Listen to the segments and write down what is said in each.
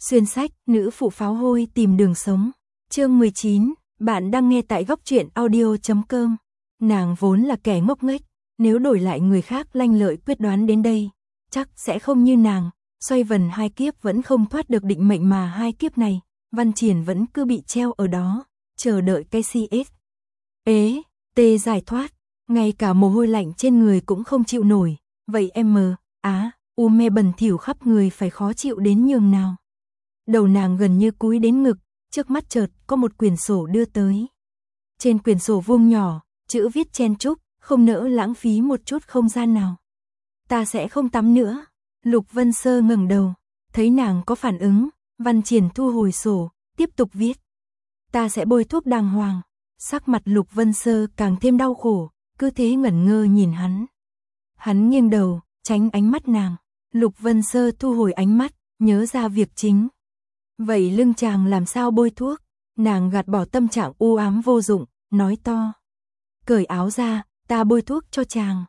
Xuyên sách, nữ phụ pháo hôi tìm đường sống. Chương 19, bạn đang nghe tại góc truyện audio.com. Nàng vốn là kẻ ngốc nghếch, nếu đổi lại người khác lanh lợi quyết đoán đến đây, chắc sẽ không như nàng, xoay vần hai kiếp vẫn không thoát được định mệnh mà hai kiếp này, Văn Triển vẫn cứ bị treo ở đó, chờ đợi cái CS. Tê giải thoát, ngay cả mồ hôi lạnh trên người cũng không chịu nổi, vậy mê bẩn thỉu khắp người phải khó chịu đến nhường nào. Đầu nàng gần như cúi đến ngực, trước mắt chợt có một quyển sổ đưa tới. Trên quyển sổ vuông nhỏ, chữ viết chen chúc, không nỡ lãng phí một chút không gian nào. Ta sẽ không tắm nữa. Lục Vân Sơ ngẩng đầu, thấy nàng có phản ứng, Văn Triển thu hồi sổ, tiếp tục viết. Ta sẽ bôi thuốc đàng hoàng. Sắc mặt Lục Vân Sơ càng thêm đau khổ, cứ thế ngẩn ngơ nhìn hắn. Hắn nghiêng đầu, tránh ánh mắt nàng. Lục Vân Sơ thu hồi ánh mắt, nhớ ra việc chính. Vậy lưng chàng làm sao bôi thuốc? Nàng gạt bỏ tâm trạng u ám vô dụng, nói to. Cởi áo ra, ta bôi thuốc cho chàng.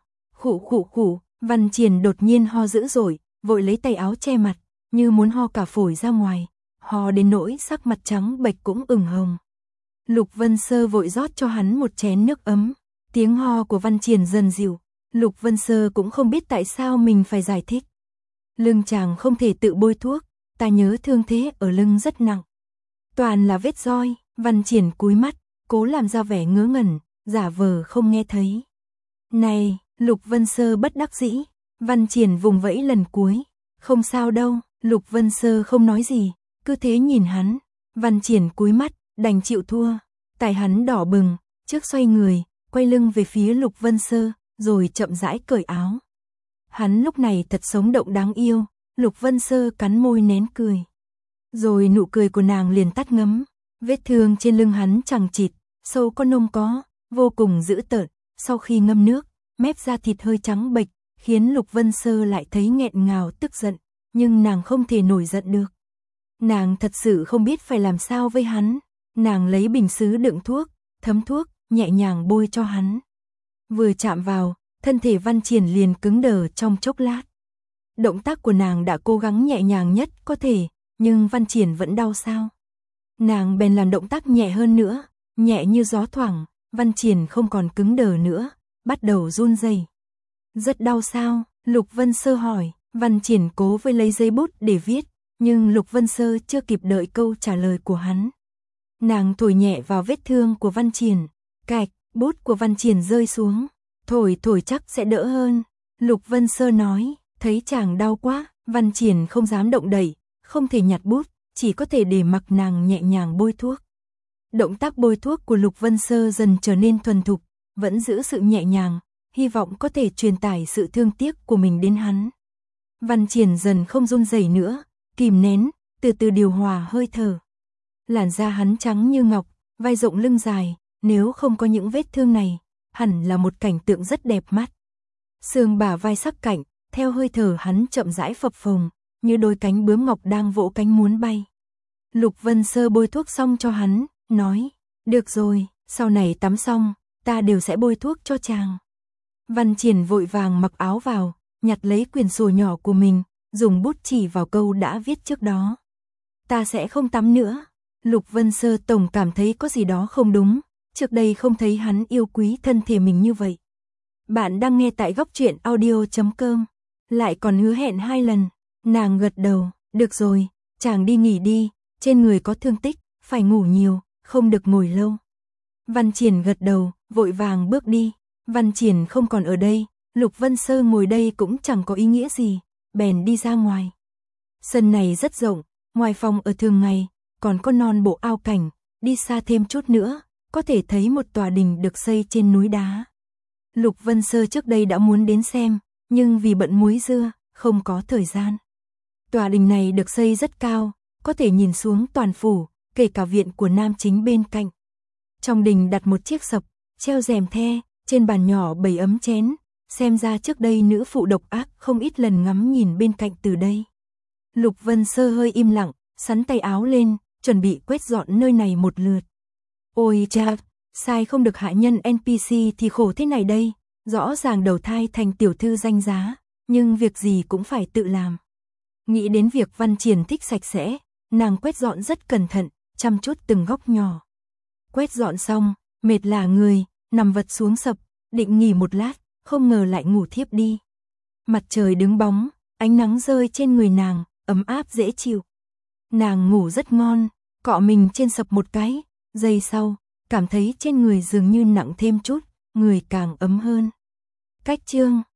Khụ, Văn Triển đột nhiên ho dữ dội, vội lấy tay áo che mặt, như muốn ho cả phổi ra ngoài. Ho đến nỗi sắc mặt trắng bệch cũng ửng hồng. Lục Vân Sơ vội rót cho hắn một chén nước ấm. Tiếng ho của Văn Triển dần dịu. Lục Vân Sơ cũng không biết tại sao mình phải giải thích. Lưng chàng không thể tự bôi thuốc, ta nhớ thương thế ở lưng rất nặng. Toàn là vết roi. Văn Triển cúi mắt, cố làm ra vẻ ngớ ngẩn, giả vờ không nghe thấy. Này, Lục Vân Sơ bất đắc dĩ. Văn Triển vùng vẫy lần cuối. Không sao đâu. Lục Vân Sơ không nói gì, cứ thế nhìn hắn. Văn Triển cúi mắt, đành chịu thua. Tai hắn đỏ bừng, trước xoay người, quay lưng về phía Lục Vân Sơ, rồi chậm rãi cởi áo. Hắn lúc này thật sống động đáng yêu. Lục Vân Sơ cắn môi nén cười. Rồi nụ cười của nàng liền tắt ngấm. Vết thương trên lưng hắn chằng chịt, sâu có nông có, vô cùng dữ tợn. Sau khi ngâm nước, mép da thịt hơi trắng bệch, khiến Lục Vân Sơ lại thấy nghẹn ngào tức giận. Nhưng nàng không thể nổi giận được. Nàng thật sự không biết phải làm sao với hắn. Nàng lấy bình sứ đựng thuốc, thấm thuốc, nhẹ nhàng bôi cho hắn. Vừa chạm vào, thân thể Văn Triển liền cứng đờ trong chốc lát. Động tác của nàng đã cố gắng nhẹ nhàng nhất có thể, nhưng Văn Triển vẫn đau sao. Nàng bèn làm động tác nhẹ hơn nữa, nhẹ như gió thoảng, Văn Triển không còn cứng đờ nữa, bắt đầu run rẩy. Rất đau sao? Lục Vân Sơ hỏi. Văn Triển cố với lấy giấy bút để viết, nhưng Lục Vân Sơ chưa kịp đợi câu trả lời của hắn. Nàng thổi nhẹ vào vết thương của Văn Triển, cạch, bút của Văn Triển rơi xuống. Thổi chắc sẽ đỡ hơn. Lục Vân Sơ nói, thấy chàng đau quá, Văn Triển không dám động đậy, không thể nhặt bút, chỉ có thể để mặc nàng nhẹ nhàng bôi thuốc. Động tác bôi thuốc của Lục Vân Sơ dần trở nên thuần thục, vẫn giữ sự nhẹ nhàng, hy vọng có thể truyền tải sự thương tiếc của mình đến hắn. Văn Triển dần không run rẩy nữa, kìm nén, từ từ điều hòa hơi thở. Làn da hắn trắng như ngọc, vai rộng lưng dài, nếu không có những vết thương này, hẳn là một cảnh tượng rất đẹp mắt. Xương bả vai sắc cạnh, theo hơi thở hắn chậm rãi phập phồng, như đôi cánh bướm ngọc đang vỗ cánh muốn bay. Lục Vân Sơ bôi thuốc xong cho hắn, nói, được rồi, sau này tắm xong, ta đều sẽ bôi thuốc cho chàng. Văn Triển vội vàng mặc áo vào, nhặt lấy quyển sổ nhỏ của mình, dùng bút chỉ vào câu đã viết trước đó. Ta sẽ không tắm nữa. Lục Vân Sơ tổng cảm thấy có gì đó không đúng, trước đây không thấy hắn yêu quý thân thể mình như vậy. Bạn đang nghe tại góc truyện audio.com, lại còn hứa hẹn 2 lần. Nàng gật đầu, được rồi, chàng đi nghỉ đi, trên người có thương tích, phải ngủ nhiều, không được ngồi lâu. Văn Triển gật đầu, vội vàng bước đi. Văn Triển không còn ở đây, Lục Vân Sơ ngồi đây cũng chẳng có ý nghĩa gì, bèn đi ra ngoài. Sân này rất rộng, ngoài phòng ở thường ngày, còn có non bộ ao cảnh, đi xa thêm chút nữa, có thể thấy một tòa đình được xây trên núi đá. Lục Vân Sơ trước đây đã muốn đến xem, nhưng vì bận múi dưa, không có thời gian. Tòa đình này được xây rất cao, có thể nhìn xuống toàn phủ, kể cả viện của nam chính bên cạnh. Trong đình đặt một chiếc sập, treo rèm the, trên bàn nhỏ bày ấm chén, xem ra trước đây nữ phụ độc ác không ít lần ngắm nhìn bên cạnh từ đây. Lục Vân Sơ hơi im lặng, sắn tay áo lên, chuẩn bị quét dọn nơi này một lượt. Ôi cha, sai không được hạ nhân NPC thì khổ thế này đây, rõ ràng đầu thai thành tiểu thư danh giá, nhưng việc gì cũng phải tự làm. Nghĩ đến việc Văn Triển thích sạch sẽ, Nàng quét dọn rất cẩn thận, chăm chút từng góc nhỏ. Quét dọn xong, mệt lả người, nằm vật xuống sập, định nghỉ một lát, không ngờ lại ngủ thiếp đi. Mặt trời đứng bóng, ánh nắng rơi trên người nàng, ấm áp dễ chịu. Nàng ngủ rất ngon, cọ mình trên sập một cái, giây sau, cảm thấy trên người dường như nặng thêm chút, người càng ấm hơn. Cách chương